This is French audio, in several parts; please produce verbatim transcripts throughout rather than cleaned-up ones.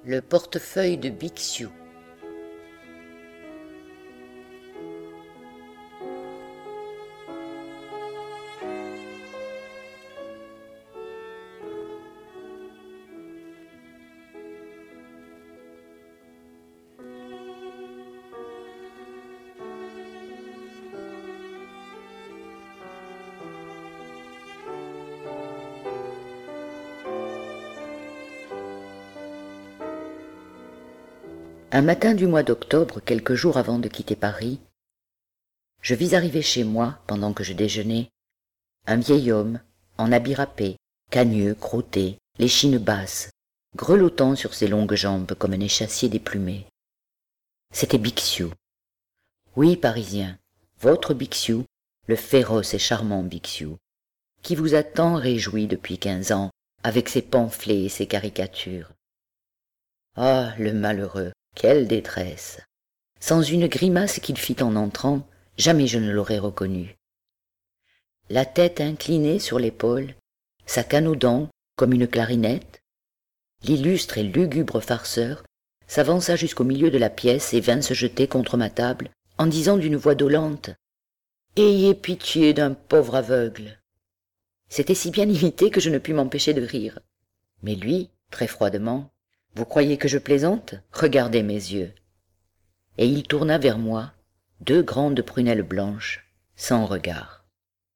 Le portefeuille de Bixiou. Un matin du mois d'octobre, quelques jours avant de quitter Paris, je vis arriver chez moi, pendant que je déjeunais, un vieil homme, en habit râpé, cagneux, crotté, l'échine basse, grelottant sur ses longues jambes comme un échassier déplumé. C'était Bixiou. Oui, Parisien, votre Bixiou, le féroce et charmant Bixiou, qui vous a tant réjoui depuis quinze ans, avec ses pamphlets et ses caricatures. Ah, le malheureux! Quelle détresse! Sans une grimace qu'il fit en entrant, jamais je ne l'aurais reconnu. La tête inclinée sur l'épaule, sa canne aux dents comme une clarinette, l'illustre et lugubre farceur s'avança jusqu'au milieu de la pièce et vint se jeter contre ma table en disant d'une voix dolente « Ayez pitié d'un pauvre aveugle !» C'était si bien imité que je ne pus m'empêcher de rire. Mais lui, très froidement, « Vous croyez que je plaisante? Regardez mes yeux. » Et il tourna vers moi deux grandes prunelles blanches, sans regard.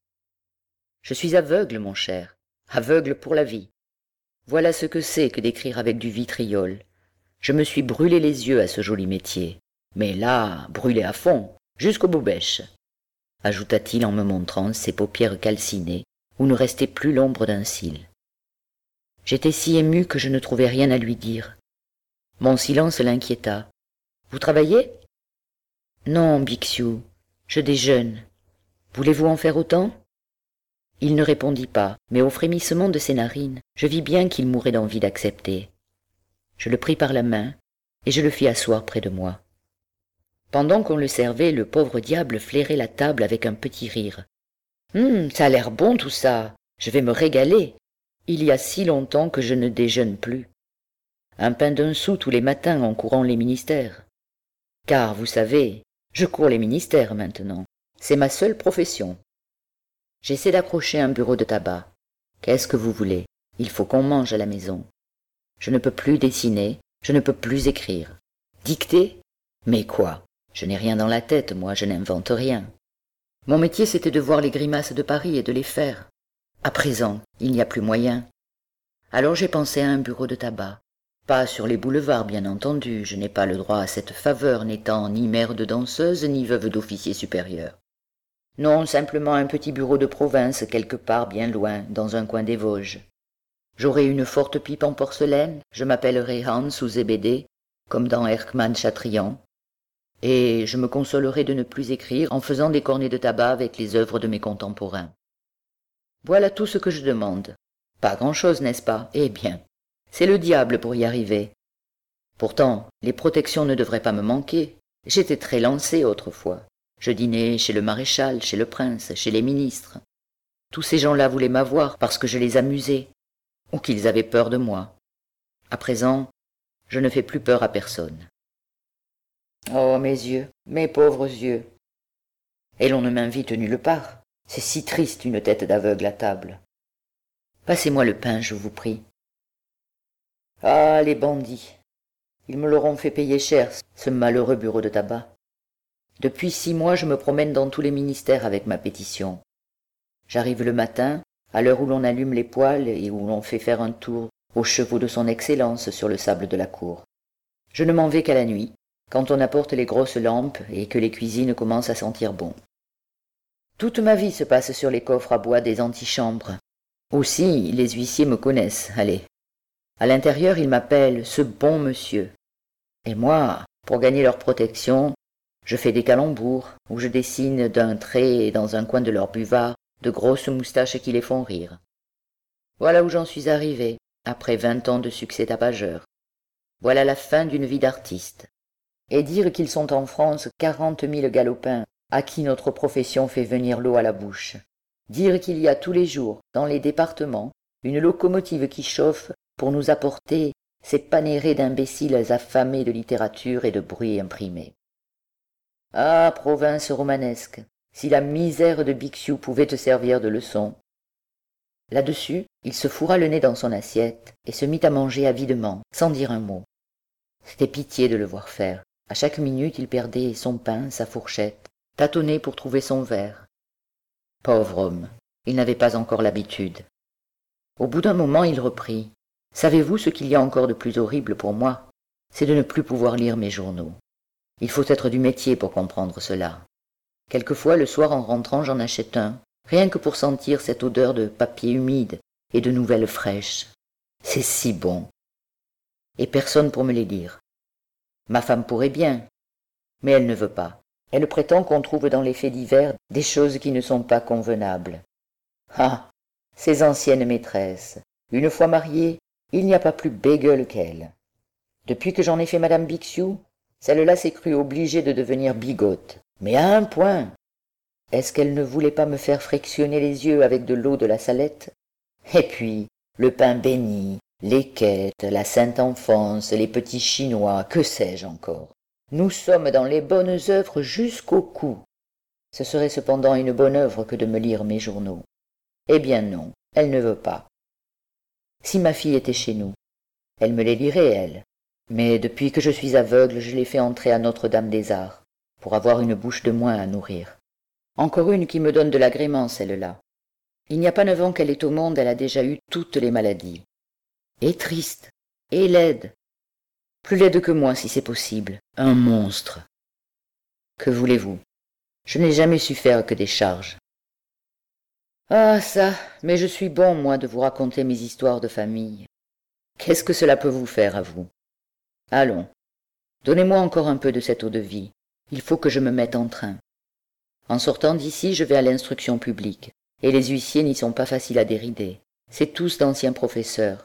« Je suis aveugle, mon cher, aveugle pour la vie. Voilà ce que c'est que d'écrire avec du vitriol. Je me suis brûlé les yeux à ce joli métier, mais là, brûlé à fond, jusqu'aux bobèches, » ajouta-t-il en me montrant ses paupières calcinées, où ne restait plus l'ombre d'un cil. J'étais si ému que je ne trouvais rien à lui dire. Mon silence l'inquiéta. « Vous travaillez ?»« Non, Bixiou, je déjeune. Voulez-vous en faire autant ?» Il ne répondit pas, mais au frémissement de ses narines, je vis bien qu'il mourait d'envie d'accepter. Je le pris par la main, et je le fis asseoir près de moi. Pendant qu'on le servait, le pauvre diable flairait la table avec un petit rire. « Hum, ça a l'air bon tout ça, je vais me régaler. Il y a si longtemps que je ne déjeune plus. Un pain d'un sou tous les matins en courant les ministères. Car, vous savez, je cours les ministères maintenant. C'est ma seule profession. J'essaie d'accrocher un bureau de tabac. Qu'est-ce que vous voulez? Il faut qu'on mange à la maison. Je ne peux plus dessiner, je ne peux plus écrire. Dicter? Mais quoi? Je n'ai rien dans la tête, moi, je n'invente rien. Mon métier, c'était de voir les grimaces de Paris et de les faire. À présent, il n'y a plus moyen. Alors j'ai pensé à un bureau de tabac. Pas sur les boulevards, bien entendu, je n'ai pas le droit à cette faveur, n'étant ni mère de danseuse, ni veuve d'officier supérieur. Non, simplement un petit bureau de province, quelque part bien loin, dans un coin des Vosges. J'aurai une forte pipe en porcelaine, je m'appellerai Hans ou Zébédée, comme dans Erckmann Chatrian, et je me consolerai de ne plus écrire en faisant des cornets de tabac avec les œuvres de mes contemporains. Voilà tout ce que je demande. Pas grand-chose, n'est-ce pas? Eh bien, c'est le diable pour y arriver. Pourtant, les protections ne devraient pas me manquer. J'étais très lancé autrefois. Je dînais chez le maréchal, chez le prince, chez les ministres. Tous ces gens-là voulaient m'avoir parce que je les amusais, ou qu'ils avaient peur de moi. À présent, je ne fais plus peur à personne. Oh, mes yeux, mes pauvres yeux. Et l'on ne m'invite nulle part. C'est si triste une tête d'aveugle à table. Passez-moi le pain, je vous prie. Ah, les bandits. Ils me l'auront fait payer cher, ce malheureux bureau de tabac. Depuis six mois, je me promène dans tous les ministères avec ma pétition. J'arrive le matin, à l'heure où l'on allume les poêles et où l'on fait faire un tour aux chevaux de son Excellence sur le sable de la cour. Je ne m'en vais qu'à la nuit, quand on apporte les grosses lampes et que les cuisines commencent à sentir bon. Toute ma vie se passe sur les coffres à bois des antichambres. Aussi, les huissiers me connaissent, allez. À l'intérieur, ils m'appellent « ce bon monsieur ». Et moi, pour gagner leur protection, je fais des calembours, où je dessine d'un trait dans un coin de leur buvard de grosses moustaches qui les font rire. Voilà où j'en suis arrivé, après vingt ans de succès tapageur. Voilà la fin d'une vie d'artiste. Et dire qu'ils sont en France quarante mille galopins à qui notre profession fait venir l'eau à la bouche. Dire qu'il y a tous les jours, dans les départements, une locomotive qui chauffe pour nous apporter ces panérés d'imbéciles affamés de littérature et de bruit imprimé. Ah, province romanesque, si la misère de Bixiou pouvait te servir de leçon. Là-dessus, il se fourra le nez dans son assiette et se mit à manger avidement, sans dire un mot. C'était pitié de le voir faire. À chaque minute, il perdait son pain, sa fourchette, tâtonnait pour trouver son verre. Pauvre homme, il n'avait pas encore l'habitude. Au bout d'un moment, il reprit. « Savez-vous ce qu'il y a encore de plus horrible pour moi? C'est de ne plus pouvoir lire mes journaux. Il faut être du métier pour comprendre cela. Quelquefois, le soir en rentrant, j'en achète un, rien que pour sentir cette odeur de papier humide et de nouvelles fraîches. C'est si bon. Et personne pour me les lire. Ma femme pourrait bien, mais elle ne veut pas. Elle prétend qu'on trouve dans les faits divers des choses qui ne sont pas convenables. Ah, ces anciennes maîtresses, une fois mariées, il n'y a pas plus bégueule qu'elles. Depuis que j'en ai fait Madame Bixiou, celle-là s'est crue obligée de devenir bigote, mais à un point. Est-ce qu'elle ne voulait pas me faire frictionner les yeux avec de l'eau de la salette? Et puis, le pain béni, les quêtes, la sainte enfance, les petits chinois, que sais-je encore. Nous sommes dans les bonnes œuvres jusqu'au cou. Ce serait cependant une bonne œuvre que de me lire mes journaux. Eh bien non, elle ne veut pas. Si ma fille était chez nous, elle me les lirait, elle. Mais depuis que je suis aveugle, je l'ai fait entrer à Notre-Dame-des-Arts, pour avoir une bouche de moins à nourrir. Encore une qui me donne de l'agrément, celle-là. Il n'y a pas neuf ans qu'elle est au monde, elle a déjà eu toutes les maladies. Et triste, et laide. Plus laide que moi, si c'est possible. Un monstre. Que voulez-vous? Je n'ai jamais su faire que des charges. Ah, ça, mais je suis bon, moi, de vous raconter mes histoires de famille. Qu'est-ce que cela peut vous faire, à vous? Allons, donnez-moi encore un peu de cette eau-de-vie. Il faut que je me mette en train. En sortant d'ici, je vais à l'instruction publique, et les huissiers n'y sont pas faciles à dérider. C'est tous d'anciens professeurs.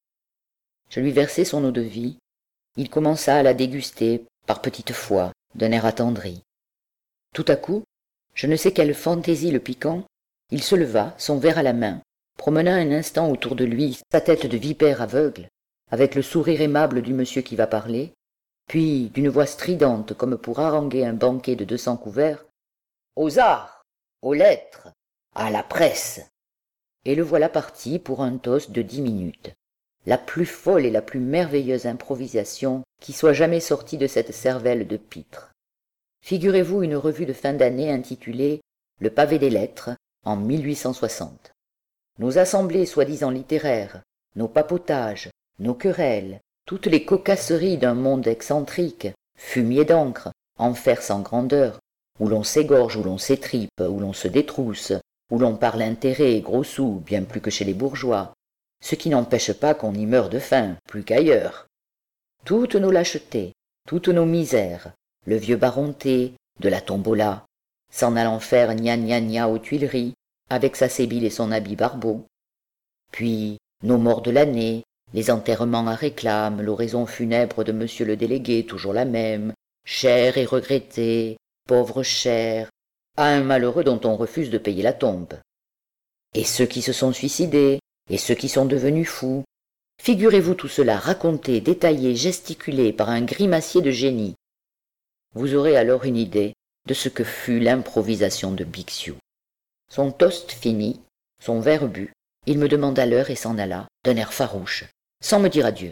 Je lui versai son eau-de-vie. Il commença à la déguster, par petites fois, d'un air attendri. Tout à coup, je ne sais quelle fantaisie le piquant, il se leva, son verre à la main, promena un instant autour de lui sa tête de vipère aveugle, avec le sourire aimable du monsieur qui va parler, puis, d'une voix stridente comme pour haranguer un banquet de deux cents couverts, « Aux arts, aux lettres, à la presse !» Et le voilà parti pour un toast de dix minutes, la plus folle et la plus merveilleuse improvisation qui soit jamais sortie de cette cervelle de pitre. Figurez-vous une revue de fin d'année intitulée « Le pavé des lettres » en mille huit cent soixante. Nos assemblées soi-disant littéraires, nos papotages, nos querelles, toutes les cocasseries d'un monde excentrique, fumier d'encre, enfer sans grandeur, où l'on s'égorge, où l'on s'étripe, où l'on se détrousse, où l'on parle intérêt et gros sous, bien plus que chez les bourgeois, ce qui n'empêche pas qu'on y meure de faim, plus qu'ailleurs. Toutes nos lâchetés, toutes nos misères, le vieux Baronté, de la tombola, s'en allant faire gna gna gna aux Tuileries, avec sa sébile et son habit barbeau. Puis, nos morts de l'année, les enterrements à réclame, l'oraison funèbre de monsieur le délégué, toujours la même, cher et regretté, pauvre cher, à un malheureux dont on refuse de payer la tombe. Et ceux qui se sont suicidés, et ceux qui sont devenus fous. Figurez-vous tout cela raconté, détaillé, gesticulé par un grimacier de génie. Vous aurez alors une idée de ce que fut l'improvisation de Bixiou. Son toast fini, son verre bu, il me demanda l'heure et s'en alla, d'un air farouche, sans me dire adieu.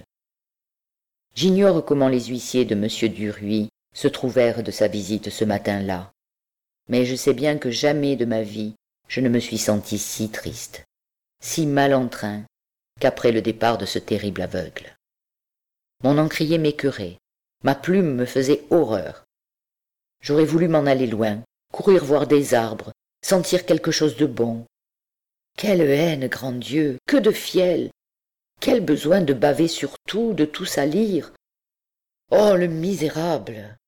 J'ignore comment les huissiers de M. Duruy se trouvèrent de sa visite ce matin-là, mais je sais bien que jamais de ma vie je ne me suis senti si triste, si mal en train, qu'après le départ de ce terrible aveugle. Mon encrier m'écœurait, ma plume me faisait horreur. J'aurais voulu m'en aller loin, courir voir des arbres, sentir quelque chose de bon. Quelle haine, grand Dieu, que de fiel! Quel besoin de baver sur tout, de tout salir! Oh, le misérable!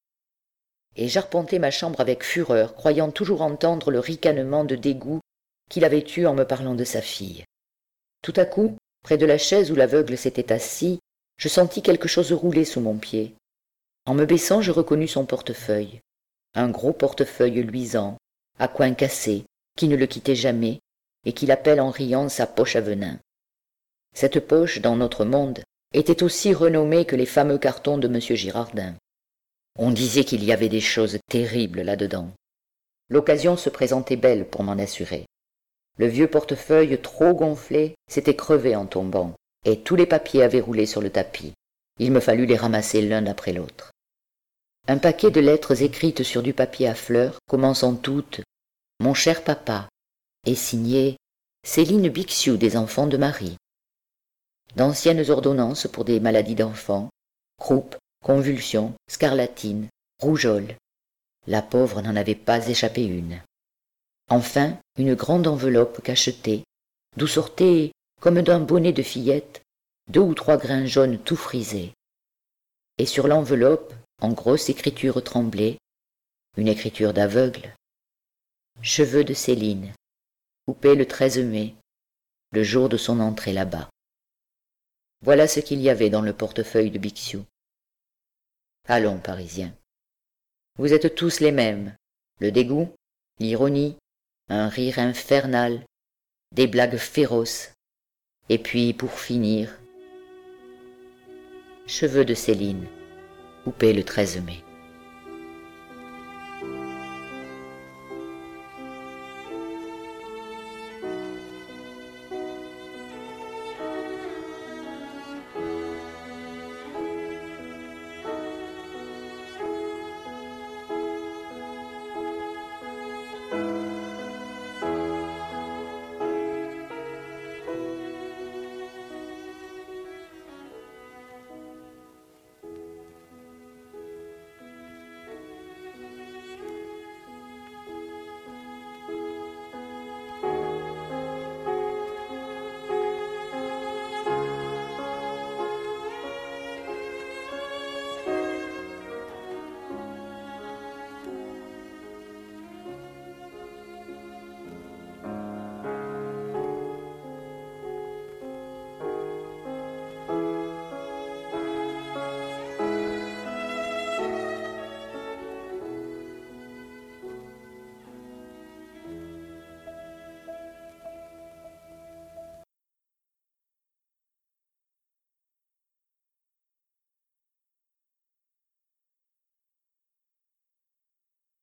Et j'arpentai ma chambre avec fureur, croyant toujours entendre le ricanement de dégoût qu'il avait eu en me parlant de sa fille. Tout à coup, près de la chaise où l'aveugle s'était assis, je sentis quelque chose rouler sous mon pied. En me baissant, je reconnus son portefeuille. Un gros portefeuille luisant, à coin cassé, qui ne le quittait jamais, et qu'il appelle en riant sa poche à venin. Cette poche, dans notre monde, étaient aussi renommés que les fameux cartons de M. Girardin. On disait qu'il y avait des choses terribles là-dedans. L'occasion se présentait belle pour m'en assurer. Le vieux portefeuille trop gonflé s'était crevé en tombant, et tous les papiers avaient roulé sur le tapis. Il me fallut les ramasser l'un après l'autre. Un paquet de lettres écrites sur du papier à fleurs, commençant toutes « Mon cher papa » et signé « Céline Bixiou des enfants de Marie ». D'anciennes ordonnances pour des maladies d'enfants, croup, convulsions, scarlatine, rougeole. La pauvre n'en avait pas échappé une. Enfin, une grande enveloppe cachetée, d'où sortaient, comme d'un bonnet de fillette, deux ou trois grains jaunes tout frisés. Et sur l'enveloppe, en grosse écriture tremblée, une écriture d'aveugle. Cheveux de Céline, coupés le treize mai, le jour de son entrée là-bas. Voilà ce qu'il y avait dans le portefeuille de Bixiou. Allons, Parisiens. Vous êtes tous les mêmes, le dégoût, l'ironie, un rire infernal, des blagues féroces, et puis, pour finir, cheveux de Céline, coupés le treize mai.